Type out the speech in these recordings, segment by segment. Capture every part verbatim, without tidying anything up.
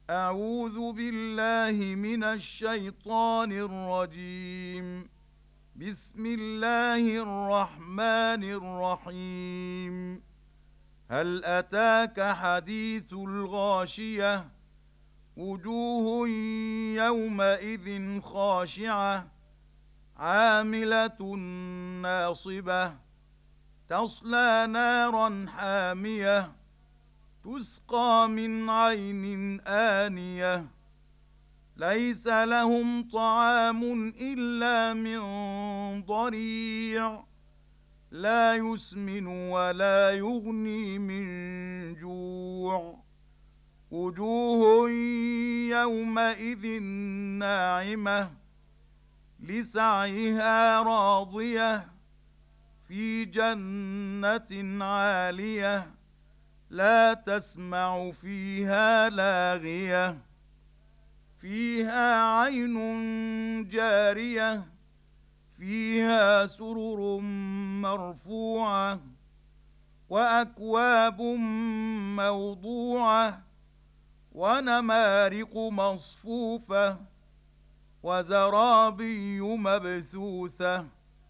أعوذ بالله من الشيطان الرجيم. بسم الله الرحمن الرحيم. هل أتاك حديث الغاشية؟ وجوه يومئذ خاشعة عاملة ناصبة تصلى نارا حامية تسقى من عين آنية ليس لهم طعام إلا من ضريع لا يسمن ولا يغني من جوع وجوه يومئذ ناعمة لسعيها راضية في جنة عالية لا تسمع فيها لاغية فيها عين جارية فيها سرر مرفوعة وأكواب موضوعة ونمارق مصفوفة وزرابي مبثوثة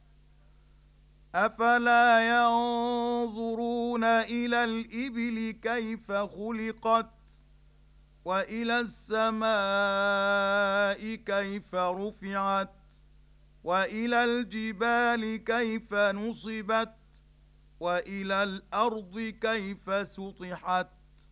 أفلا ينظرون إلى الإبل كيف خلقت وإلى السماء كيف رفعت وإلى الجبال كيف نصبت وإلى الأرض كيف سطحت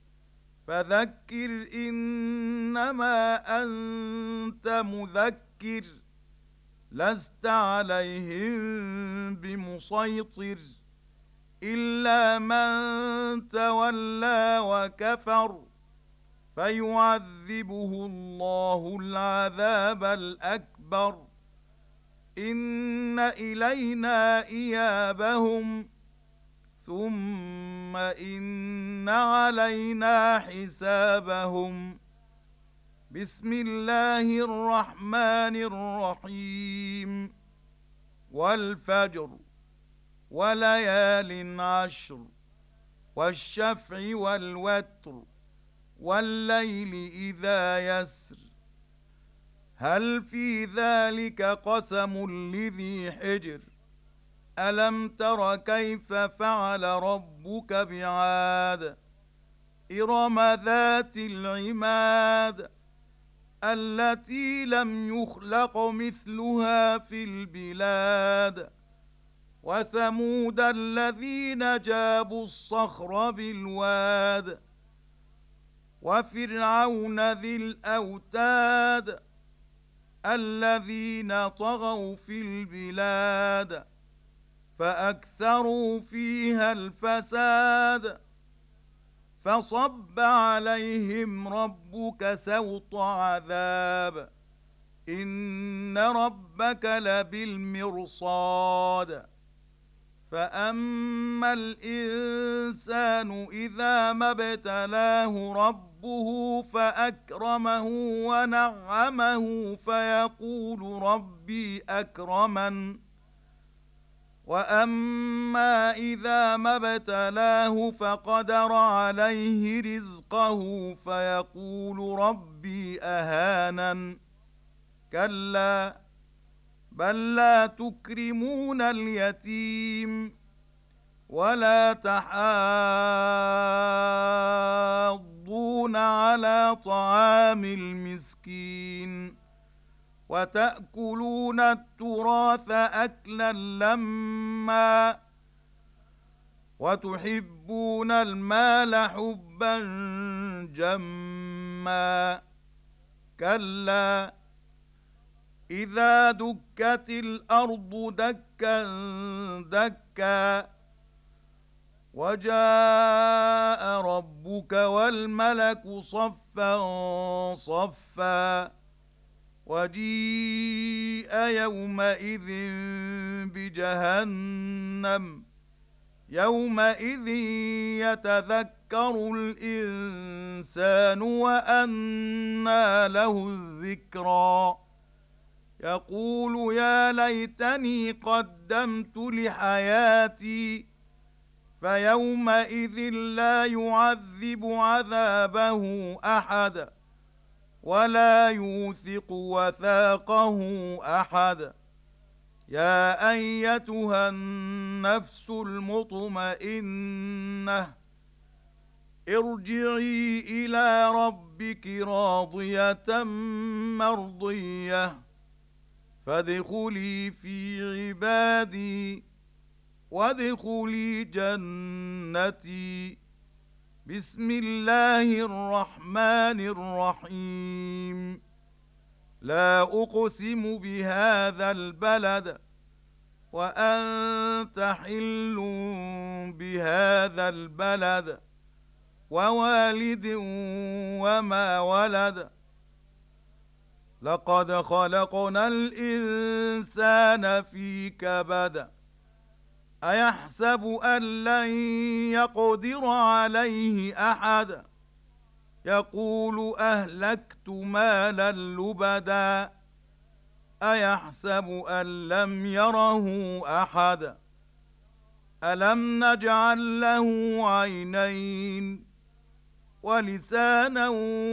فذكر إنما أنت مذكر لست عليهم بمسيطر إلا من تولى وكفر فيعذبه الله العذاب الأكبر إن إلينا إيابهم ثم إن علينا حسابهم. بسم الله الرحمن الرحيم. والفجر وليال عشر والشفع والوتر والليل إذا يسر هل في ذلك قسم لذي حجر ألم تر كيف فعل ربك بعاد إرم ذات العماد التي لم يخلق مثلها في البلاد وثمود الذين جابوا الصخر بالواد وفرعون ذي الأوتاد الذين طغوا في البلاد فأكثروا فيها الفساد فصب عليهم ربك سوط عذاب إن ربك لبالمرصاد فأما الإنسان إذا ما ابتلاه ربه فأكرمه ونعمه فيقول ربي أكرمن وأما إذا ما ابتلاه فقدر عليه رزقه فيقول ربي أهانن كلا بل لا تكرمون اليتيم ولا تحاضون على طعام المسكين وتأكلون التراث أكلا لما وتحبون المال حبا جما كلا إذا دكت الأرض دكا دكا وجاء ربك والملك صفا صفا وجيء يومئذ بجهنم يومئذ يتذكر الإنسان وأنى له الذكرى يقول يا ليتني قدمت لحياتي فيومئذ لا يعذب عذابه أحد ولا يوثق وثاقه أحد. يا أيتها النفس المطمئنة ارجعي إلى ربك راضية مرضية فادخلي في عبادي وادخلي جنتي. بسم الله الرحمن الرحيم. لا أقسم بهذا البلد وأنت حل بهذا البلد ووالد وما ولد. لقد خلقنا الإنسان في كبد. أيحسب أن لن يقدر عليه أحد. يقول أهلكت مالا لبدا. أيحسب أن لم يره أحد. ألم نجعل له عينين ولسانا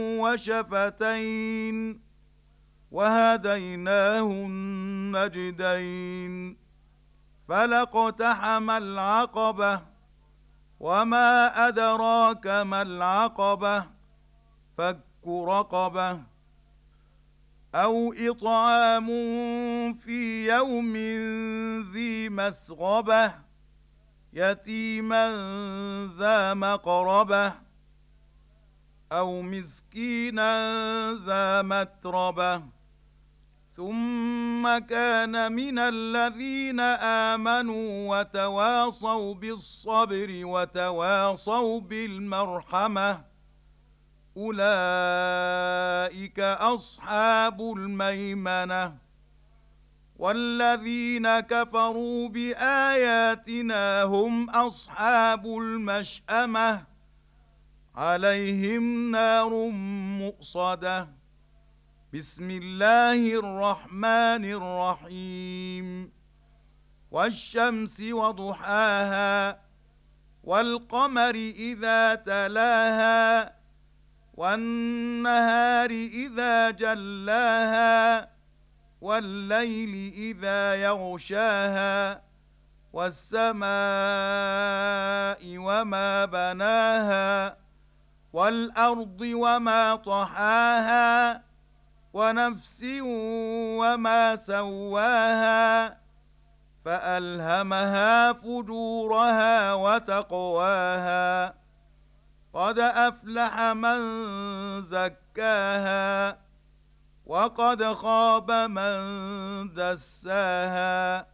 وشفتين وهديناه النجدين. فلاقتحم العقبة وما أدراك ما العقبة. فك رقبة أو إطعام في يوم ذي مسغبة يتيما ذا مقربة أو مسكينا ذا متربة ثم كان من الذين آمنوا وتواصوا بالصبر وتواصوا بالمرحمة أولئك أصحاب الميمنة. والذين كفروا بآياتنا هم أصحاب المشأمة عليهم نار مؤصدة. بسم الله الرحمن الرحيم. والشمس وضحاها والقمر إذا تلاها والنهار إذا جلاها والليل إذا يغشاها والسماء وما بناها والأرض وما طحاها ونفس وما سواها فألهمها فجورها وتقواها. قد أفلح من زكاها وقد خاب من دساها.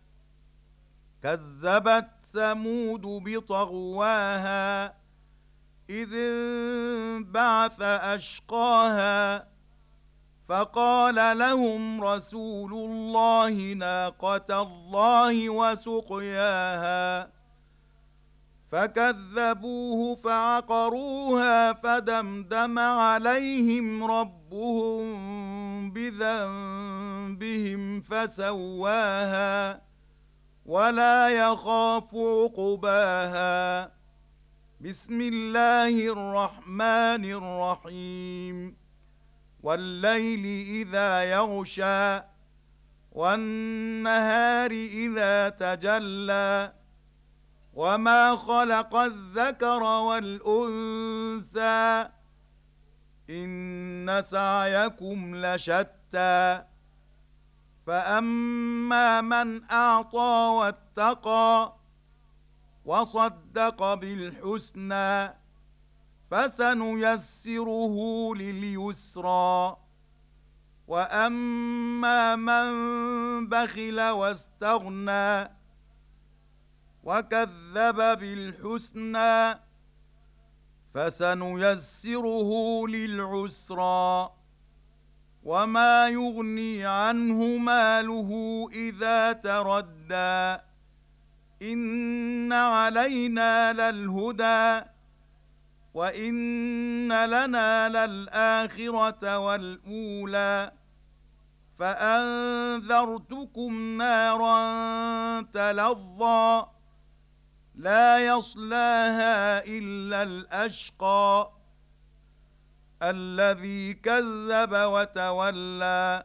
كذبت ثمود بطغواها إذ انبعث أشقاها فقال لهم رسول الله ناقة الله وسقياها فكذبوه فعقروها فدمدم عليهم ربهم بذنبهم فسواها ولا يخاف عقباها. بسم الله الرحمن الرحيم. والليل إذا يغشى والنهار إذا تجلى وما خلق الذكر والأنثى إن سعيكم لشتى. فأما من أعطى واتقى وصدق بالحسنى فسنيسره لليسرى. وأما من بخل واستغنى وكذب بالحسنى فسنيسره للعسرى. وما يغني عنه ماله إذا تردى. إن علينا للهدى وإن لنا للآخرة والأولى. فأنذرتكم نارا تلظى لا يصلاها إلا الأشقى الذي كذب وتولى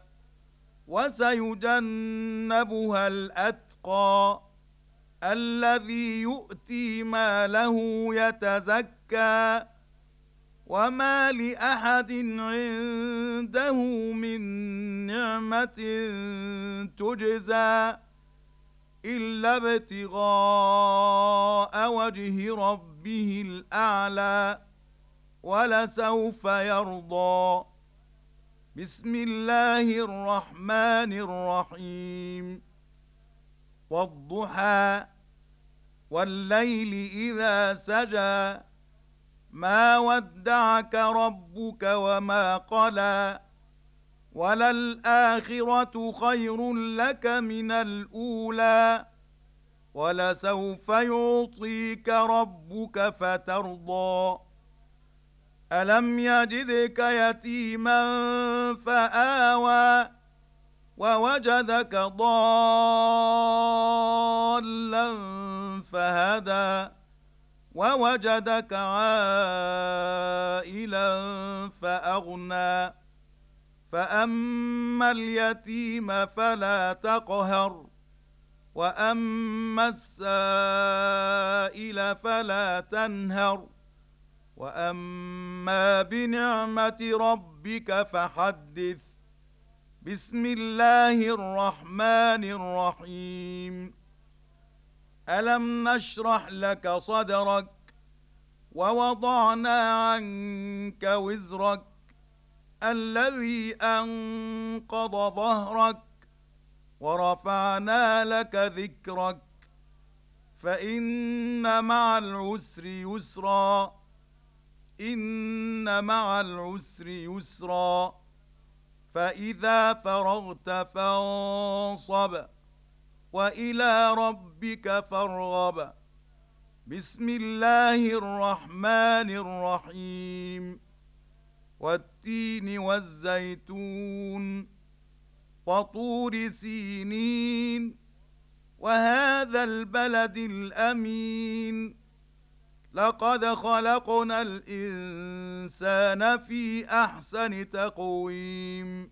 وسيجنبها الأتقى الذي يؤتي ماله يتزكى وما لأحد عنده من نعمة تجزى إلا ابتغاء وجه ربه الأعلى ولسوف يرضى. بسم الله الرحمن الرحيم. والضحى والليل إذا سجى ما ودعك ربك وما قلى وللآخرة خير لك من الأولى ولسوف يعطيك ربك فترضى. ألم يجدك يتيما فآوى ووجدك ضالا فهدى ووجدك عائلا فأغنى فأما اليتيم فلا تقهر وأما السائل فلا تنهر وأما بنعمة ربك فحدث. بسم الله الرحمن الرحيم. ألم نشرح لك صدرك ووضعنا عنك وزرك الذي أنقض ظهرك ورفعنا لك ذكرك فإن مع العسر يسرا إن مع العسر يسرا فإذا فرغت فانصب وإلى ربك فارغب. بسم الله الرحمن الرحيم. والتين والزيتون وطور سينين وهذا البلد الأمين لقد خلقنا الإنسان في أحسن تقويم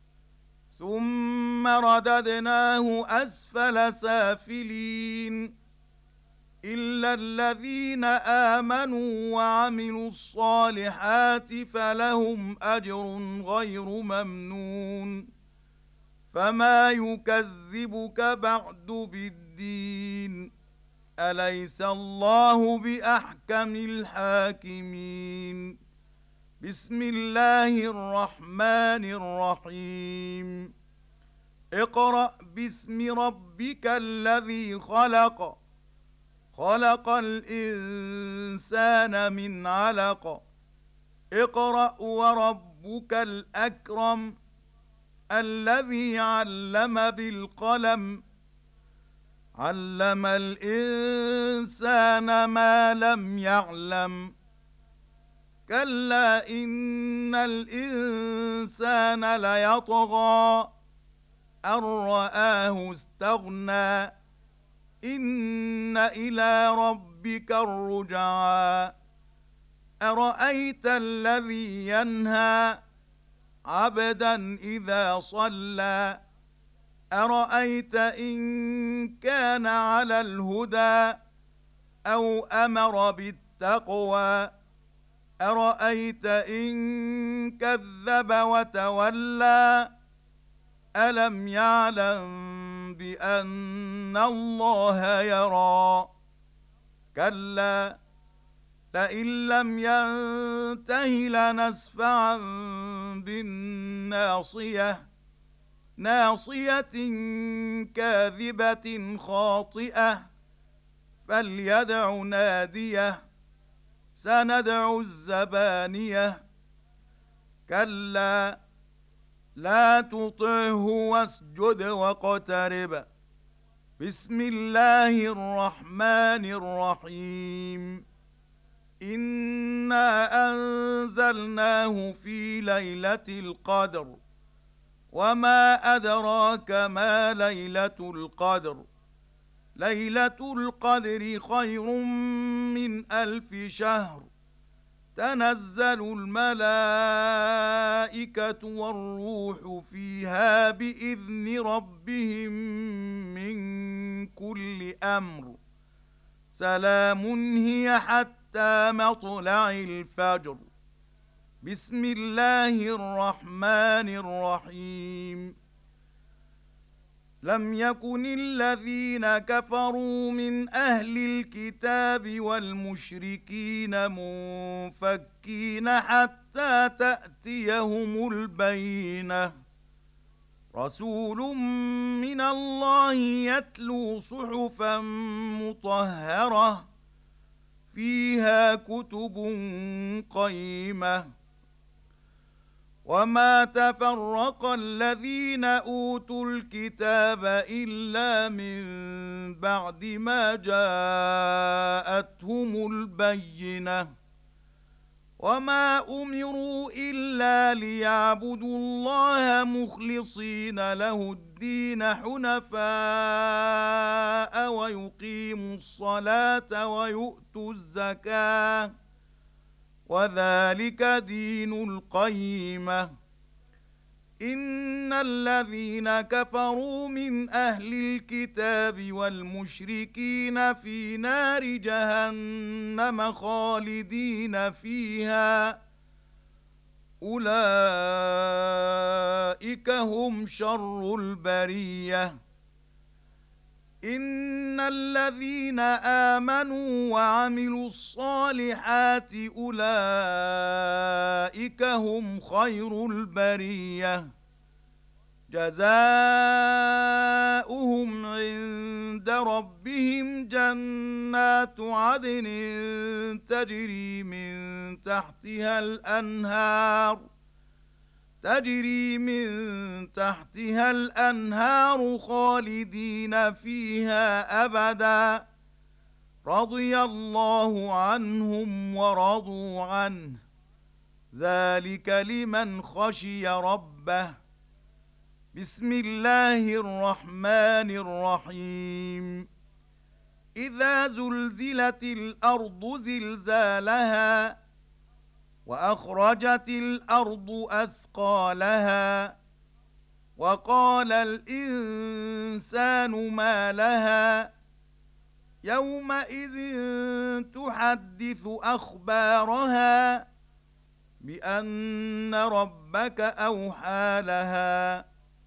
ثم رددناه أسفل سافلين إلا الذين آمنوا وعملوا الصالحات فلهم أجر غير ممنون فما يكذبك بعد بالدين أليس الله بأحكم الحاكمين. بسم الله الرحمن الرحيم. اقرأ باسم ربك الذي خلق خلق الإنسان من علق اقرأ وربك الأكرم الذي علم بالقلم علم الإنسان ما لم يعلم كلا إن الإنسان ليطغى أن رآه استغنى إن إلى ربك الرجعى أرأيت الذي ينهى عبدا إذا صلى أرأيت إن كان على الهدى أو أمر بالتقوى أرأيت إن كذب وتولى ألم يعلم بأن الله يرى كلا لئن لم ينته لنسفعا بالناصية ناصية كاذبة خاطئة فليدع ناديه سندع الزبانية كلا لا تطعه واسجد واقترب. بسم الله الرحمن الرحيم. إنا أنزلناه في ليلة القدر وما أدراك ما ليلة القدر ليلة القدر خير من ألف شهر تنزل الملائكة والروح فيها بإذن ربهم من كل أمر سلام هي حتى مطلع الفجر. بسم الله الرحمن الرحيم. لم يكن الذين كفروا من أهل الكتاب والمشركين منفكين حتى تأتيهم البينة. رسول من الله يتلو صحفا مطهرة فيها كتب قيمة. وما تفرق الذين أوتوا الكتاب إلا من بعد ما جاءتهم البينة. وما أمروا إلا ليعبدوا الله مخلصين له الدين حنفاء ويقيموا الصلاة ويؤتوا الزكاة وذلك دين القيمة. إن الذين كفروا من أهل الكتاب والمشركين في نار جهنم خالدين فيها أولئك هم شر البرية. إن الذين آمنوا وعملوا الصالحات أولئك هم خير البرية. جزاؤهم عند ربهم جنات عدن تجري من تحتها الأنهار تجري من تحتها الأنهار خالدين فيها أبدا رضي الله عنهم ورضوا عنه ذلك لمن خشي ربه. بسم الله الرحمن الرحيم. إذا زلزلت الأرض زلزالها وأخرجت الأرض أثقالها وقال الإنسان ما لها يومئذ تحدث أخبارها بأن ربك أوحى لها.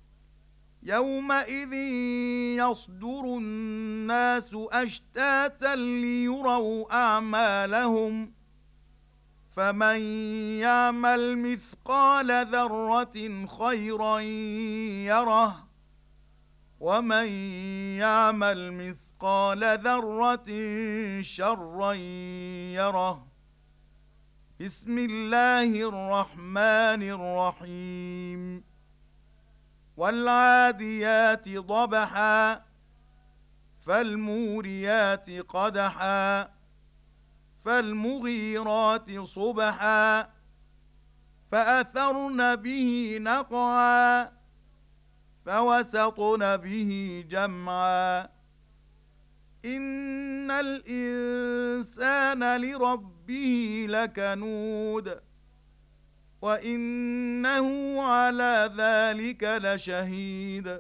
يومئذ يصدر الناس أشتاتا ليروا أعمالهم فمن يعمل مثقال ذرة خيرا يره ومن يعمل مثقال ذرة شرا يره. بسم الله الرحمن الرحيم. والعاديات ضبحا فالموريات قدحا فالمغيرات صبحا فأثرن به نقعا فوسطن به جمعا. إن الإنسان لربه لكنود وإنه على ذلك لشهيد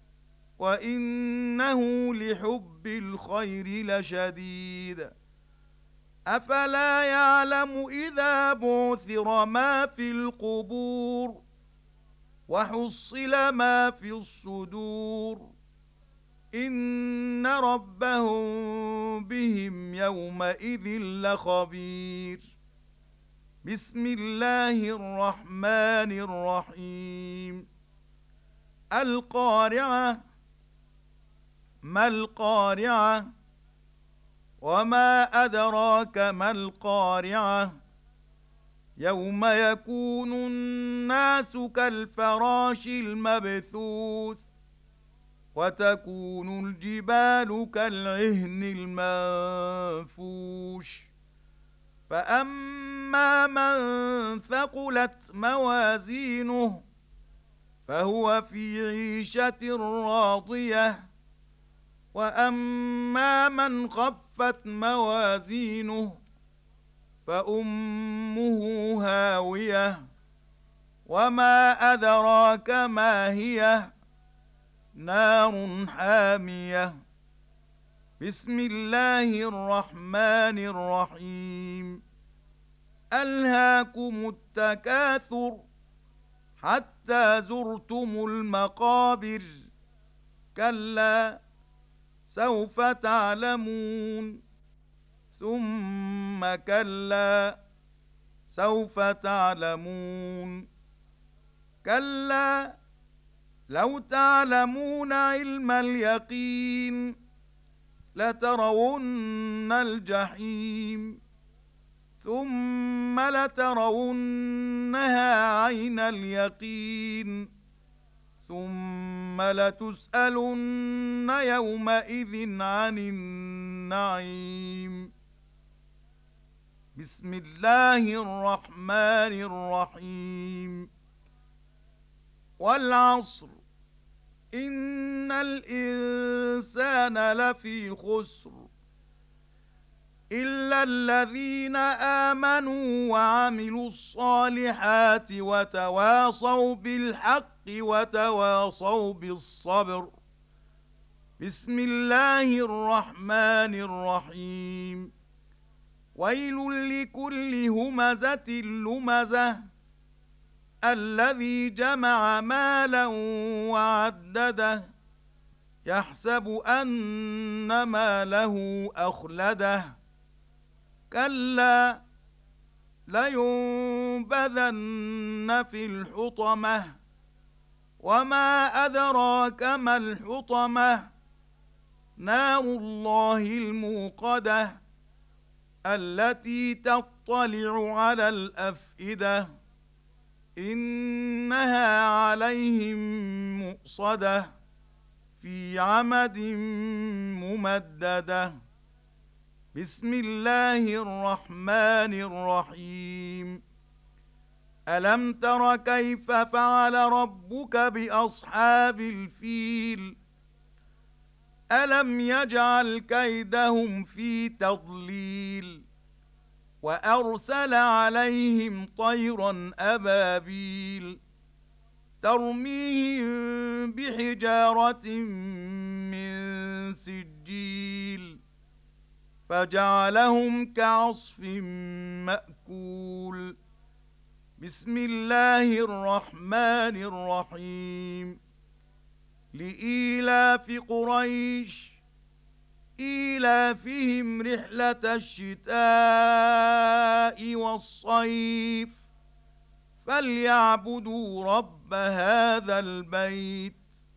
وإنه لحب الخير لشديد. أفلا يعلم إذا بعثر ما في القبور وحصل ما في الصدور إن ربهم بهم يومئذ لخبير. بسم الله الرحمن الرحيم. القارعة ما القارعة وما أدراك ما القارعة يوم يكون الناس كالفراش المبثوث وتكون الجبال كالعهن المنفوش. فأما من ثقلت موازينه فهو في عيشة راضية وأما من خفت موازينه فأمه هاوية وما أدراك ما هي نار حامية بسم الله الرحمن الرحيم ألهاكم التكاثر حتى زرتم المقابر كلا سوف تعلمون ثم كلا سوف تعلمون كلا لو تعلمون علم اليقين لترون الجحيم ثم لترونها عين اليقين ثم لتسألن يومئذ عن النعيم بسم الله الرحمن الرحيم والعصر إن الإنسان لفي خسر إلا الذين آمنوا وعملوا الصالحات وتواصوا بالحق وتواصوا بالصبر بسم الله الرحمن الرحيم ويل لكل همزة لمزة الذي جمع مالا وعدده يحسب أن ماله أخلده كلا لينبذن في الحطمة وما أدراك ما الحطمة نار الله الموقدة التي تطلع على الأفئدة إنها عليهم مؤصدة في عمد ممددة بسم الله الرحمن الرحيم ألم تر كيف فعل ربك بأصحاب الفيل ألم يجعل كيدهم في تضليل وأرسل عليهم طيرا أبابيل ترميهم بحجارة من سجيل فجعلهم كعصف مأكول بسم الله الرحمن الرحيم لإيلاف قريش إيلافهم رحلة الشتاء والصيف فليعبدوا رب هذا البيت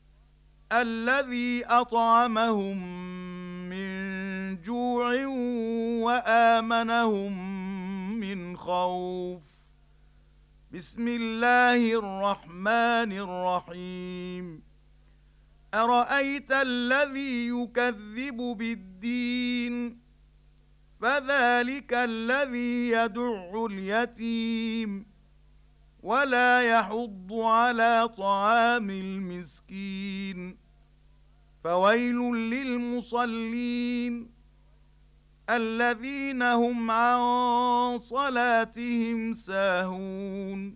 الذي أطعمهم من جوع وآمنهم من خوف بسم الله الرحمن الرحيم أرأيت الذي يكذب بالدين فذلك الذي يدع اليتيم ولا يحض على طعام المسكين فويل للمصلين الذين هم عن صلاتهم ساهون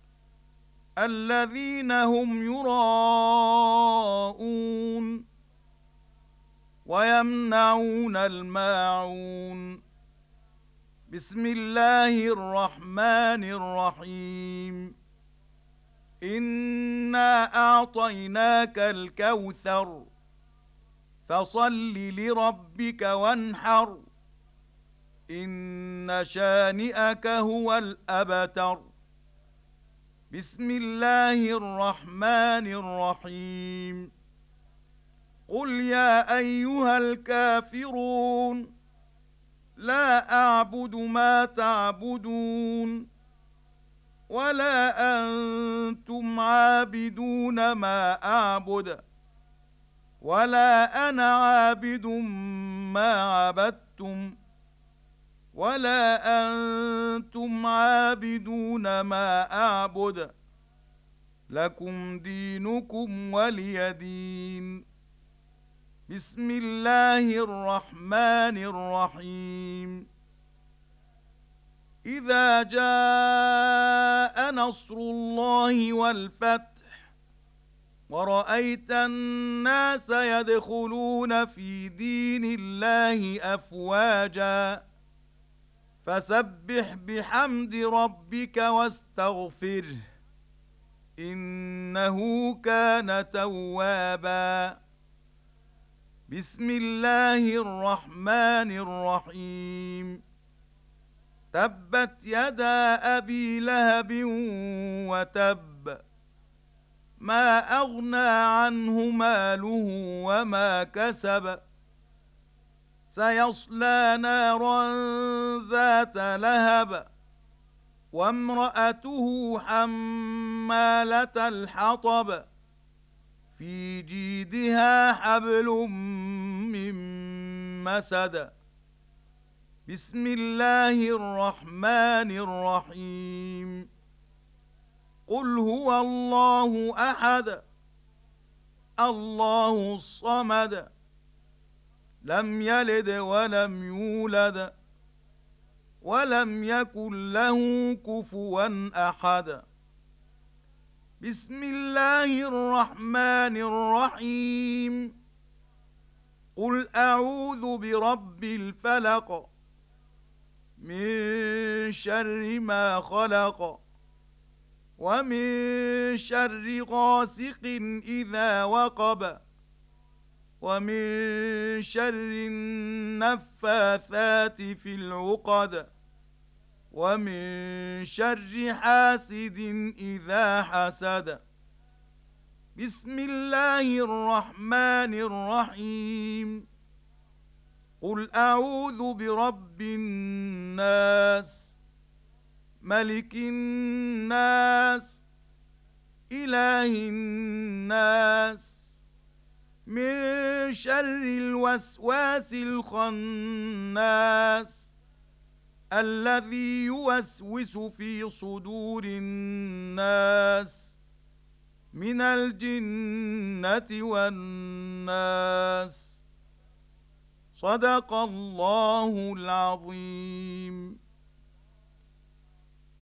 الذين هم يراءون ويمنعون الماعون بسم الله الرحمن الرحيم إنا أعطيناك الكوثر فصل لربك وانحر إن شانئك هو الأبتر بسم الله الرحمن الرحيم قل يا أيها الكافرون لا أعبد ما تعبدون ولا أنتم عابدون ما أعبد ولا أنا عابد ما عبدتم ولا أنتم عابدون ما أعبد لكم دينكم ولي دين بسم الله الرحمن الرحيم إذا جاء نصر الله والفتح ورأيت الناس يدخلون في دين الله أفواجا فسبح بحمد ربك واستغفره إنه كان توابا. بسم الله الرحمن الرحيم. تبت يدا أبي لهب وتب ما أغنى عنه ماله وما كسب سيصلى نارا ذات لهب وامرأته حمالة الحطب في جيدها حبل من مسد. بسم الله الرحمن الرحيم. قل هو الله أحد الله الصمد لم يلد ولم يولد ولم يكن له كفوا أحد. بسم الله الرحمن الرحيم. قل أعوذ برب الفلق من شر ما خلق ومن شر غاسق إذا وقب ومن شر النفاثات في العقد ومن شر حاسد إذا حسد. بسم الله الرحمن الرحيم. قل أعوذ برب الناس ملك الناس إله الناس من شر الوسواس الخناس الذي يوسوس في صدور الناس من الجنة والناس. صدق الله العظيم.